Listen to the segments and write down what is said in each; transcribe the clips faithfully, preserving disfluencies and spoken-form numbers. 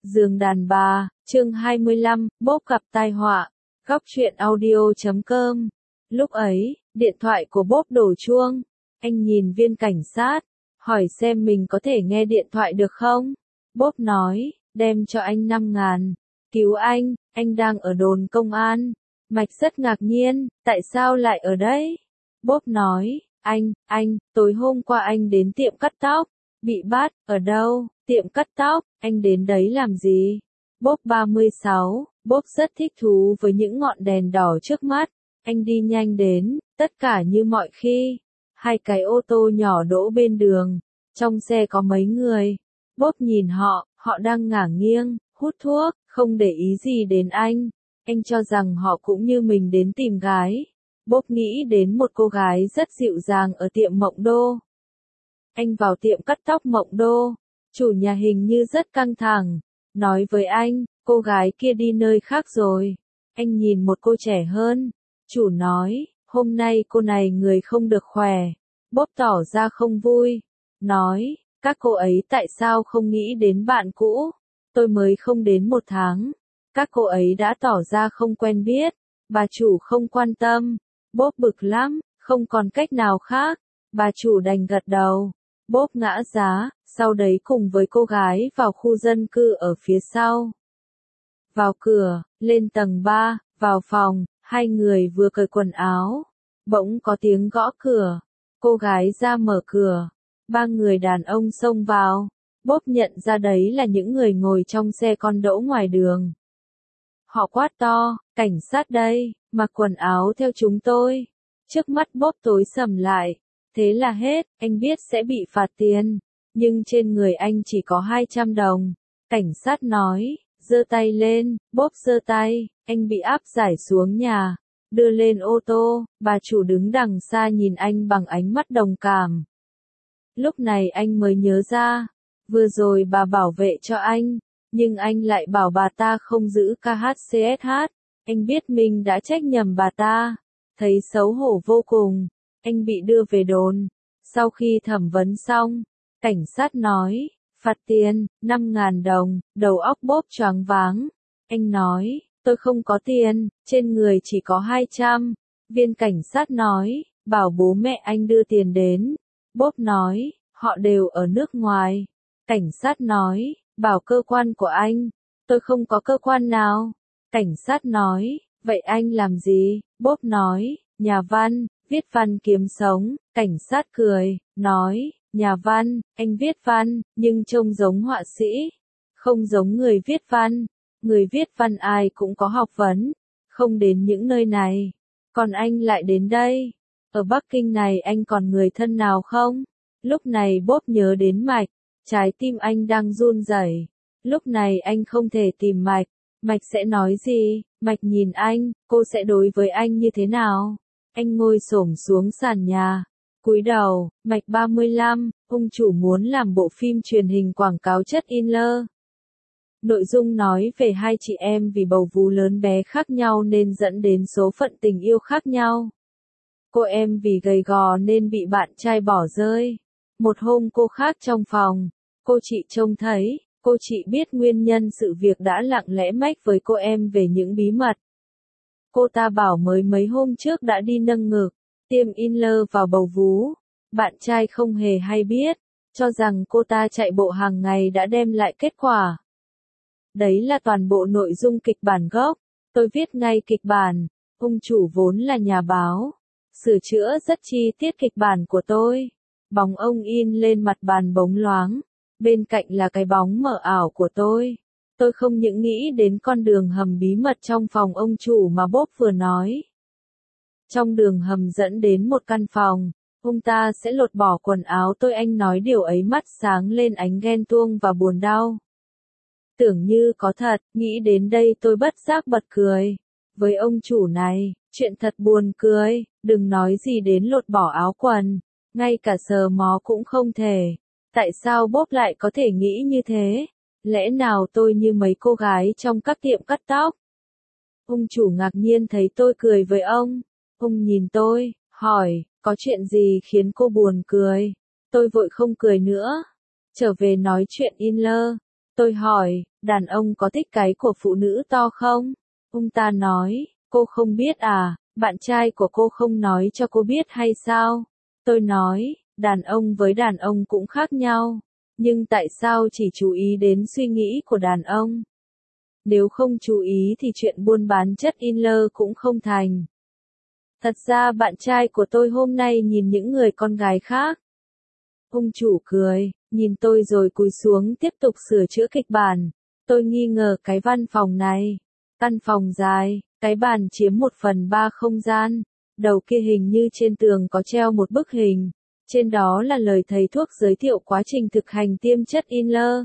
Giường đàn bà, chương hai mươi lăm, Bốp gặp tai họa. Góc truyện audio chấm com. Lúc ấy, điện thoại của Bốp đổ chuông. Anh nhìn viên cảnh sát, hỏi xem mình có thể nghe điện thoại được không? Bốp nói, đem cho anh năm ngàn. Cứu anh, anh đang ở đồn công an. Mạch rất ngạc nhiên, tại sao lại ở đây? Bốp nói, anh, anh, tối hôm qua anh đến tiệm cắt tóc. Bị bắt, ở đâu? Tiệm cắt tóc, anh đến đấy làm gì? Bốp ba mươi sáu, Bốp rất thích thú với những ngọn đèn đỏ trước mắt. Anh đi nhanh đến, tất cả như mọi khi. Hai cái ô tô nhỏ đỗ bên đường. Trong xe có mấy người. Bốp nhìn họ, họ đang ngả nghiêng, hút thuốc, không để ý gì đến anh. Anh cho rằng họ cũng như mình đến tìm gái. Bốp nghĩ đến một cô gái rất dịu dàng ở tiệm Mộng Đô. Anh vào tiệm cắt tóc Mộng Đô. Chủ nhà hình như rất căng thẳng. Nói với anh, cô gái kia đi nơi khác rồi. Anh nhìn một cô trẻ hơn. Chủ nói, hôm nay cô này người không được khỏe. Bốp tỏ ra không vui. Nói, các cô ấy tại sao không nghĩ đến bạn cũ? Tôi mới không đến một tháng. Các cô ấy đã tỏ ra không quen biết. Bà chủ không quan tâm. Bốp bực lắm, không còn cách nào khác. Bà chủ đành gật đầu. Bốp ngã giá, sau đấy cùng với cô gái vào khu dân cư ở phía sau. Vào cửa, lên tầng ba, vào phòng, hai người vừa cởi quần áo. Bỗng có tiếng gõ cửa. Cô gái ra mở cửa. Ba người đàn ông xông vào. Bốp nhận ra đấy là những người ngồi trong xe con đỗ ngoài đường. Họ quát to, cảnh sát đây, mặc quần áo theo chúng tôi. Trước mắt Bốp tối sầm lại. Thế là hết, anh biết sẽ bị phạt tiền. Nhưng trên người anh chỉ có hai trăm đồng. Cảnh sát nói, giơ tay lên, Bốp giơ tay, anh bị áp giải xuống nhà. Đưa lên ô tô, bà chủ đứng đằng xa nhìn anh bằng ánh mắt đồng cảm. Lúc này anh mới nhớ ra, vừa rồi bà bảo vệ cho anh, nhưng anh lại bảo bà ta không giữ ca hát xê ét hát. Anh biết mình đã trách nhầm bà ta. Thấy xấu hổ vô cùng. Anh bị đưa về đồn. Sau khi thẩm vấn xong, cảnh sát nói, phạt tiền, năm ngàn đồng, đầu óc Bốp choáng váng. Anh nói, tôi không có tiền, trên người chỉ có hai trăm. Viên cảnh sát nói, bảo bố mẹ anh đưa tiền đến. Bốp nói, họ đều ở nước ngoài. Cảnh sát nói, bảo cơ quan của anh. Tôi không có cơ quan nào. Cảnh sát nói, vậy anh làm gì? Bốp nói, nhà văn. Viết văn kiếm sống. Cảnh sát cười, nói, nhà văn, anh viết văn, nhưng trông giống họa sĩ, không giống người viết văn. Người viết văn ai cũng có học vấn, không đến những nơi này. Còn anh lại đến đây. Ở Bắc Kinh này anh còn người thân nào không? Lúc này Bốp nhớ đến Mạch, trái tim anh đang run rẩy. Lúc này anh không thể tìm Mạch. Mạch sẽ nói gì? Mạch nhìn anh, cô sẽ đối với anh như thế nào? Anh ngồi xổm xuống sàn nhà, cúi đầu. Mạch ba mươi lăm, ông chủ muốn làm bộ phim truyền hình quảng cáo chất Inler. Nội dung nói về hai chị em vì bầu vú lớn bé khác nhau nên dẫn đến số phận tình yêu khác nhau. Cô em vì gầy gò nên bị bạn trai bỏ rơi. Một hôm cô khác trong phòng, cô chị trông thấy, cô chị biết nguyên nhân sự việc đã lặng lẽ mách với cô em về những bí mật. Cô ta bảo mới mấy hôm trước đã đi nâng ngực, tiêm Inler vào bầu vú. Bạn trai không hề hay biết, cho rằng cô ta chạy bộ hàng ngày đã đem lại kết quả. Đấy là toàn bộ nội dung kịch bản gốc. Tôi viết ngay kịch bản. Ông chủ vốn là nhà báo, sửa chữa rất chi tiết kịch bản của tôi. Bóng ông in lên mặt bàn bóng loáng. Bên cạnh là cái bóng mờ ảo của tôi. Tôi không những nghĩ đến con đường hầm bí mật trong phòng ông chủ mà Bốp vừa nói. Trong đường hầm dẫn đến một căn phòng, ông ta sẽ lột bỏ quần áo tôi. Anh nói điều ấy mắt sáng lên ánh ghen tuông và buồn đau. Tưởng như có thật, nghĩ đến đây tôi bất giác bật cười. Với ông chủ này, chuyện thật buồn cười, đừng nói gì đến lột bỏ áo quần, ngay cả sờ mó cũng không thể. Tại sao Bốp lại có thể nghĩ như thế? Lẽ nào tôi như mấy cô gái trong các tiệm cắt tóc? Ông chủ ngạc nhiên thấy tôi cười với ông. Ông nhìn tôi, hỏi, có chuyện gì khiến cô buồn cười? Tôi vội không cười nữa. Trở về nói chuyện Inler. Tôi hỏi, đàn ông có thích cái của phụ nữ to không? Ông ta nói, cô không biết à, bạn trai của cô không nói cho cô biết hay sao? Tôi nói, đàn ông với đàn ông cũng khác nhau. Nhưng tại sao chỉ chú ý đến suy nghĩ của đàn ông? Nếu không chú ý thì chuyện buôn bán chất Inler cũng không thành. Thật ra bạn trai của tôi hôm nay nhìn những người con gái khác. Ông chủ cười, nhìn tôi rồi cúi xuống tiếp tục sửa chữa kịch bản. Tôi nghi ngờ cái văn phòng này. Căn phòng dài, cái bàn chiếm một phần ba không gian. Đầu kia hình như trên tường có treo một bức hình. Trên đó là lời thầy thuốc giới thiệu quá trình thực hành tiêm chất Inler.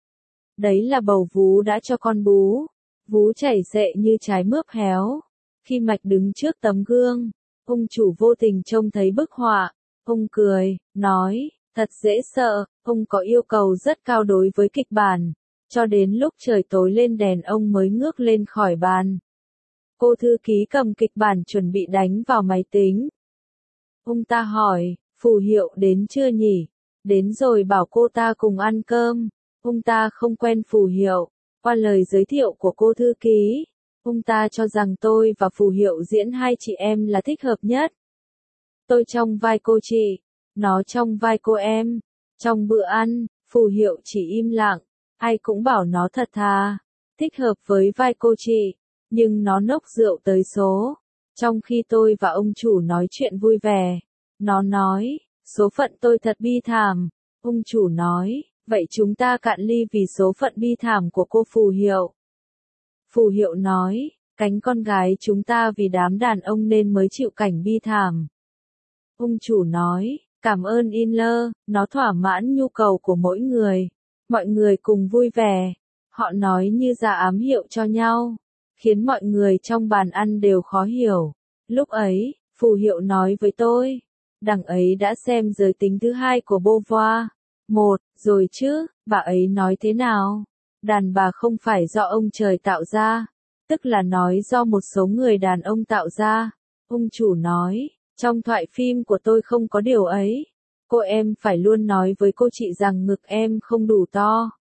Đấy là bầu vú đã cho con bú. Vú chảy xệ như trái mướp héo. Khi Mạch đứng trước tấm gương, ông chủ vô tình trông thấy bức họa. Ông cười, nói, thật dễ sợ, ông có yêu cầu rất cao đối với kịch bản. Cho đến lúc trời tối lên đèn ông mới ngước lên khỏi bàn. Cô thư ký cầm kịch bản chuẩn bị đánh vào máy tính. Ông ta hỏi, phù hiệu đến chưa nhỉ? Đến rồi, bảo cô ta cùng ăn cơm. Ông ta không quen phù hiệu. Qua lời giới thiệu của cô thư ký, ông ta cho rằng tôi và phù hiệu diễn hai chị em là thích hợp nhất. Tôi trong vai cô chị, nó trong vai cô em. Trong bữa ăn, phù hiệu chỉ im lặng, ai cũng bảo nó thật thà, thích hợp với vai cô chị, nhưng nó nốc rượu tới số. Trong khi tôi và ông chủ nói chuyện vui vẻ, nó nói, số phận tôi thật bi thảm. Ông chủ nói, vậy chúng ta cạn ly vì số phận bi thảm của cô phù hiệu. Phù hiệu nói, cánh con gái chúng ta vì đám đàn ông nên mới chịu cảnh bi thảm. Ông chủ nói, cảm ơn Inler, nó thỏa mãn nhu cầu của mỗi người. Mọi người cùng vui vẻ. Họ nói như ra ám hiệu cho nhau, khiến mọi người trong bàn ăn đều khó hiểu. Lúc ấy, phù hiệu nói với tôi, đằng ấy đã xem giới tính thứ hai của Beauvoir. Một, rồi chứ, bà ấy nói thế nào? Đàn bà không phải do ông trời tạo ra, tức là nói do một số người đàn ông tạo ra. Ông chủ nói, trong thoại phim của tôi không có điều ấy. Cô em phải luôn nói với cô chị rằng ngực em không đủ to.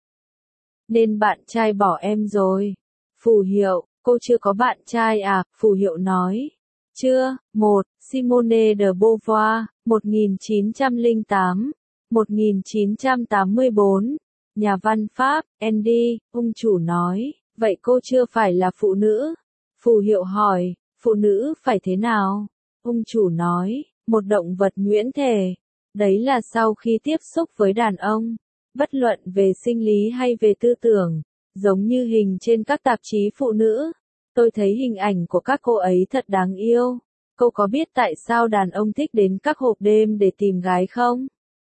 Nên bạn trai bỏ em rồi. Phù hiệu, cô chưa có bạn trai à? Phù hiệu nói. Chưa. Một, Simone de Beauvoir, một nghìn chín trăm lẻ tám, một nghìn chín trăm tám mươi bốn. Nhà văn Pháp, Andy, ông chủ nói, vậy cô chưa phải là phụ nữ. Phù hiệu hỏi, phụ nữ phải thế nào? Ông chủ nói, một động vật nhuyễn thể. Đấy là sau khi tiếp xúc với đàn ông, bất luận về sinh lý hay về tư tưởng, giống như hình trên các tạp chí phụ nữ. Tôi thấy hình ảnh của các cô ấy thật đáng yêu. Cô có biết tại sao đàn ông thích đến các hộp đêm để tìm gái không?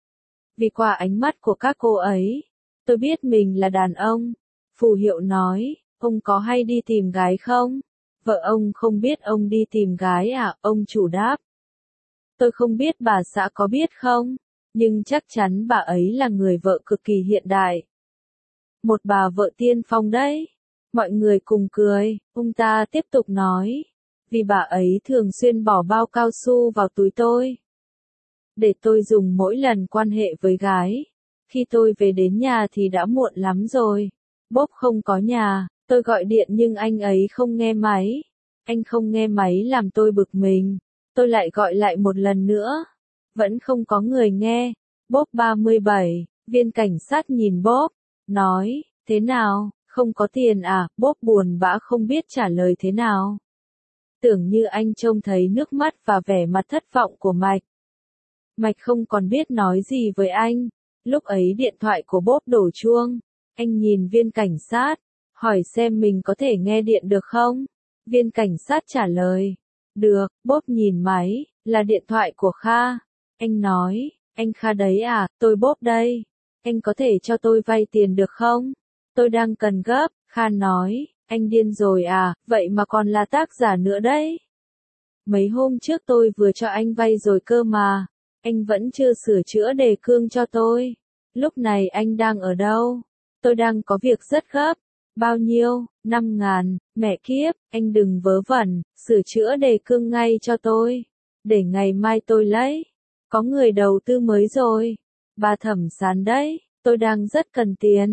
Vì qua ánh mắt của các cô ấy, tôi biết mình là đàn ông. Phù hiệu nói, ông có hay đi tìm gái không? Vợ ông không biết ông đi tìm gái à? Ông chủ đáp. Tôi không biết bà xã có biết không, nhưng chắc chắn bà ấy là người vợ cực kỳ hiện đại. Một bà vợ tiên phong đấy. Mọi người cùng cười, ông ta tiếp tục nói, vì bà ấy thường xuyên bỏ bao cao su vào túi tôi, để tôi dùng mỗi lần quan hệ với gái. Khi tôi về đến nhà thì đã muộn lắm rồi. Bob không có nhà, tôi gọi điện nhưng anh ấy không nghe máy. Anh không nghe máy làm tôi bực mình. Tôi lại gọi lại một lần nữa. Vẫn không có người nghe. Bob ba mươi bảy, viên cảnh sát nhìn Bob, nói, thế nào, không có tiền à? Bob buồn bã không biết trả lời thế nào. Tưởng như anh trông thấy nước mắt và vẻ mặt thất vọng của Mạch. Mạch không còn biết nói gì với anh. Lúc ấy điện thoại của Bob đổ chuông. Anh nhìn viên cảnh sát, hỏi xem mình có thể nghe điện được không? Viên cảnh sát trả lời. Được. Bob nhìn máy, là điện thoại của Kha. Anh nói, anh Kha đấy à, tôi Bob đây. Anh có thể cho tôi vay tiền được không? Tôi đang cần gấp. Kha nói, anh điên rồi à, vậy mà còn là tác giả nữa đấy. Mấy hôm trước tôi vừa cho anh vay rồi cơ mà. Anh vẫn chưa sửa chữa đề cương cho tôi. Lúc này anh đang ở đâu? Tôi đang có việc rất gấp. Bao nhiêu? Năm ngàn. Mẹ kiếp, anh đừng vớ vẩn, sửa chữa đề cương ngay cho tôi. Để ngày mai tôi lấy. Có người đầu tư mới rồi. Bà Thẩm Sán đấy, tôi đang rất cần tiền.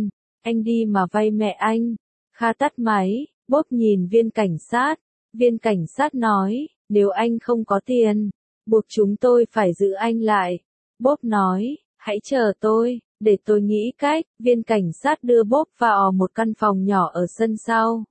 anh đi mà vay mẹ anh. Kha tắt máy, Bob nhìn viên cảnh sát. Viên cảnh sát nói, nếu anh không có tiền, buộc chúng tôi phải giữ anh lại. Bob nói, hãy chờ tôi, để tôi nghĩ cách. Viên cảnh sát đưa Bob vào một căn phòng nhỏ ở sân sau.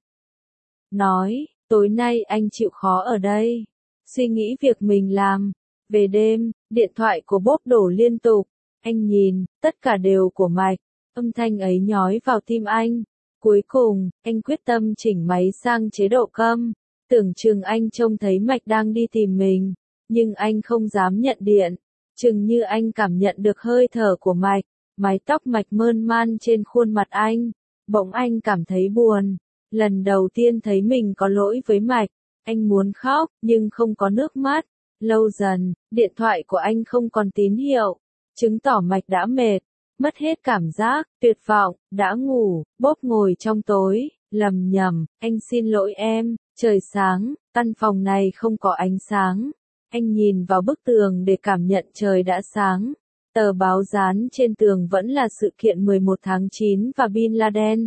Nói, tối nay anh chịu khó ở đây. Suy nghĩ việc mình làm. Về đêm, điện thoại của Bob đổ liên tục. Anh nhìn, tất cả đều của Mike. Âm thanh ấy nhói vào tim anh. Cuối cùng, anh quyết tâm chỉnh máy sang chế độ câm. Tưởng chừng anh trông thấy Mike đang đi tìm mình. Nhưng anh không dám nhận điện. Chừng như anh cảm nhận được hơi thở của Mike. Mái tóc Mike mơn man trên khuôn mặt anh. Bỗng anh cảm thấy buồn. Lần đầu tiên thấy mình có lỗi với Mike. Anh muốn khóc, nhưng không có nước mắt. Lâu dần, điện thoại của anh không còn tín hiệu. Chứng tỏ Mike đã mệt. Mất hết cảm giác, tuyệt vọng, đã ngủ. Bob ngồi trong tối, lầm nhầm, anh xin lỗi em, trời sáng, căn phòng này không có ánh sáng. Anh nhìn vào bức tường để cảm nhận trời đã sáng. Tờ báo dán trên tường vẫn là sự kiện mười một tháng chín và Bin Laden.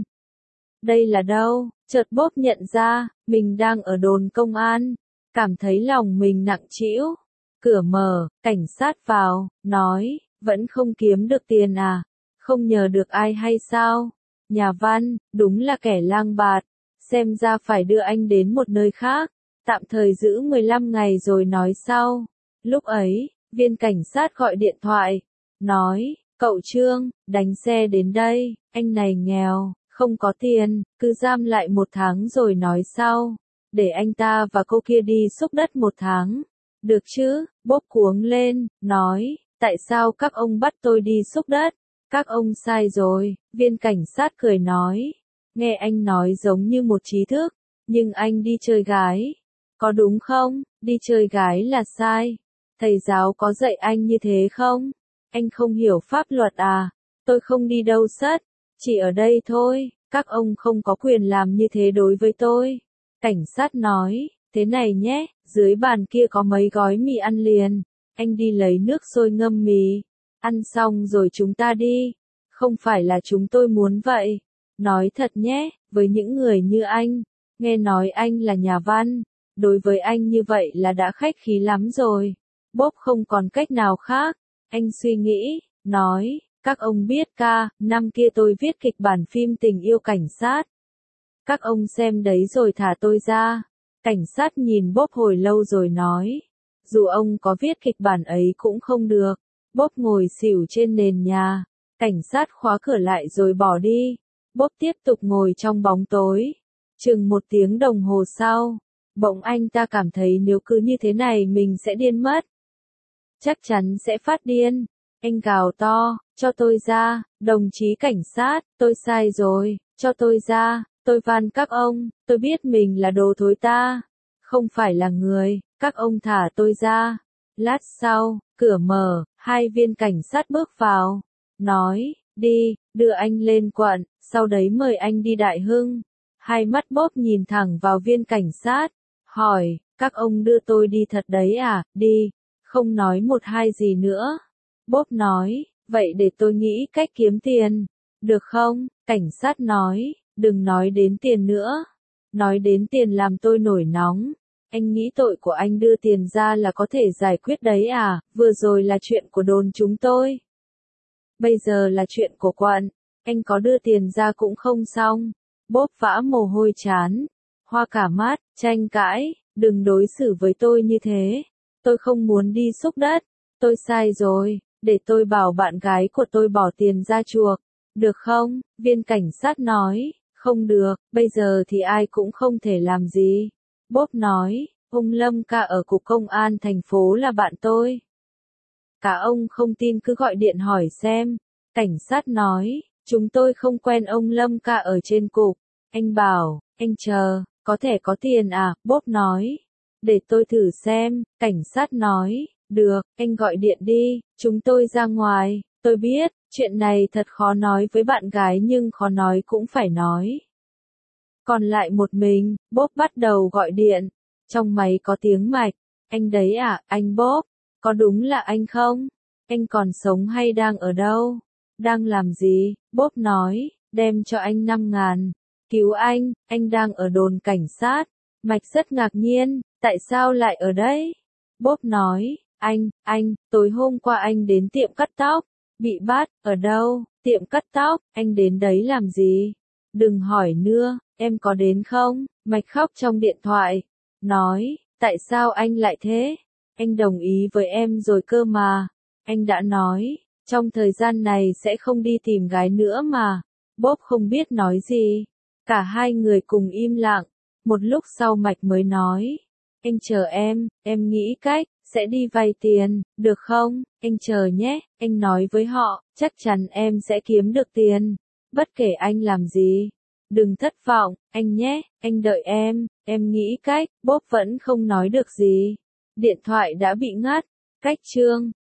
Đây là đâu? Chợt Bob nhận ra, mình đang ở đồn công an. Cảm thấy lòng mình nặng trĩu. Cửa mở, cảnh sát vào, nói, vẫn không kiếm được tiền à? Không nhờ được ai hay sao? Nhà văn, đúng là kẻ lang bạt. Xem ra phải đưa anh đến một nơi khác. Tạm thời giữ mười lăm ngày rồi nói sau. Lúc ấy, viên cảnh sát gọi điện thoại. Nói, cậu Trương, đánh xe đến đây, anh này nghèo, không có tiền, cứ giam lại một tháng rồi nói sau. Để anh ta và cô kia đi xúc đất một tháng. Được chứ? Bob cuống lên, nói, tại sao các ông bắt tôi đi xúc đất? Các ông sai rồi, viên cảnh sát cười nói. Nghe anh nói giống như một trí thức, nhưng anh đi chơi gái. Có đúng không? Đi chơi gái là sai. Thầy giáo có dạy anh như thế không? Anh không hiểu pháp luật à? Tôi không đi đâu sất, chỉ ở đây thôi, các ông không có quyền làm như thế đối với tôi. Cảnh sát nói, thế này nhé, dưới bàn kia có mấy gói mì ăn liền, anh đi lấy nước sôi ngâm mì, ăn xong rồi chúng ta đi. Không phải là chúng tôi muốn vậy. Nói thật nhé, với những người như anh, nghe nói anh là nhà văn, đối với anh như vậy là đã khách khí lắm rồi. Bob không còn cách nào khác. Anh suy nghĩ, nói, các ông biết ca, năm kia tôi viết kịch bản phim Tình yêu cảnh sát. Các ông xem đấy rồi thả tôi ra. Cảnh sát nhìn Bob hồi lâu rồi nói, dù ông có viết kịch bản ấy cũng không được. Bob ngồi xỉu trên nền nhà. Cảnh sát khóa cửa lại rồi bỏ đi. Bob tiếp tục ngồi trong bóng tối. Chừng một tiếng đồng hồ sau, bỗng anh ta cảm thấy nếu cứ như thế này mình sẽ điên mất. Chắc chắn sẽ phát điên. Anh gào to, cho tôi ra, đồng chí cảnh sát, tôi sai rồi, cho tôi ra, tôi van các ông, tôi biết mình là đồ thối ta, không phải là người, các ông thả tôi ra. Lát sau, cửa mở, hai viên cảnh sát bước vào, nói, đi, đưa anh lên quận, sau đấy mời anh đi Đại Hưng. Hai mắt Bob nhìn thẳng vào viên cảnh sát, hỏi, các ông đưa tôi đi thật đấy à, đi. Không nói một hai gì nữa. Bob nói, vậy để tôi nghĩ cách kiếm tiền. Được không? Cảnh sát nói, đừng nói đến tiền nữa. Nói đến tiền làm tôi nổi nóng. Anh nghĩ tội của anh đưa tiền ra là có thể giải quyết đấy à, vừa rồi là chuyện của đồn chúng tôi. Bây giờ là chuyện của quận, anh có đưa tiền ra cũng không xong. Bob vã mồ hôi chán, hoa cả mắt, tranh cãi, đừng đối xử với tôi như thế. Tôi không muốn đi xúc đất, tôi sai rồi, để tôi bảo bạn gái của tôi bỏ tiền ra chuộc. Được không? Viên cảnh sát nói, không được, bây giờ thì ai cũng không thể làm gì. Bob nói, ông Lâm ca ở cục công an thành phố là bạn tôi. Cả ông không tin cứ gọi điện hỏi xem. Cảnh sát nói, chúng tôi không quen ông Lâm ca ở trên cục. Anh bảo, anh chờ, có thể có tiền à, Bob nói. Để tôi thử xem, cảnh sát nói, được, anh gọi điện đi, chúng tôi ra ngoài, tôi biết, chuyện này thật khó nói với bạn gái nhưng khó nói cũng phải nói. Còn lại một mình, Bob bắt đầu gọi điện, trong máy có tiếng Mạch, anh đấy à, anh Bob, có đúng là anh không? Anh còn sống hay đang ở đâu? Đang làm gì? Bob nói, đem cho anh năm ngàn. Cứu anh, anh đang ở đồn cảnh sát. Mạch rất ngạc nhiên, tại sao lại ở đây? Bob nói, anh, anh, tối hôm qua anh đến tiệm cắt tóc. Bị bắt, ở đâu? Tiệm cắt tóc, anh đến đấy làm gì? Đừng hỏi nữa, em có đến không? Mạch khóc trong điện thoại. Nói, tại sao anh lại thế? Anh đồng ý với em rồi cơ mà. Anh đã nói, trong thời gian này sẽ không đi tìm gái nữa mà. Bob không biết nói gì. Cả hai người cùng im lặng. Một lúc sau Mạch mới nói, anh chờ em, em nghĩ cách, sẽ đi vay tiền, được không? Anh chờ nhé, anh nói với họ, chắc chắn em sẽ kiếm được tiền. Bất kể anh làm gì. Đừng thất vọng, anh nhé, anh đợi em, em nghĩ cách. Bob vẫn không nói được gì. Điện thoại đã bị ngắt. Cách chương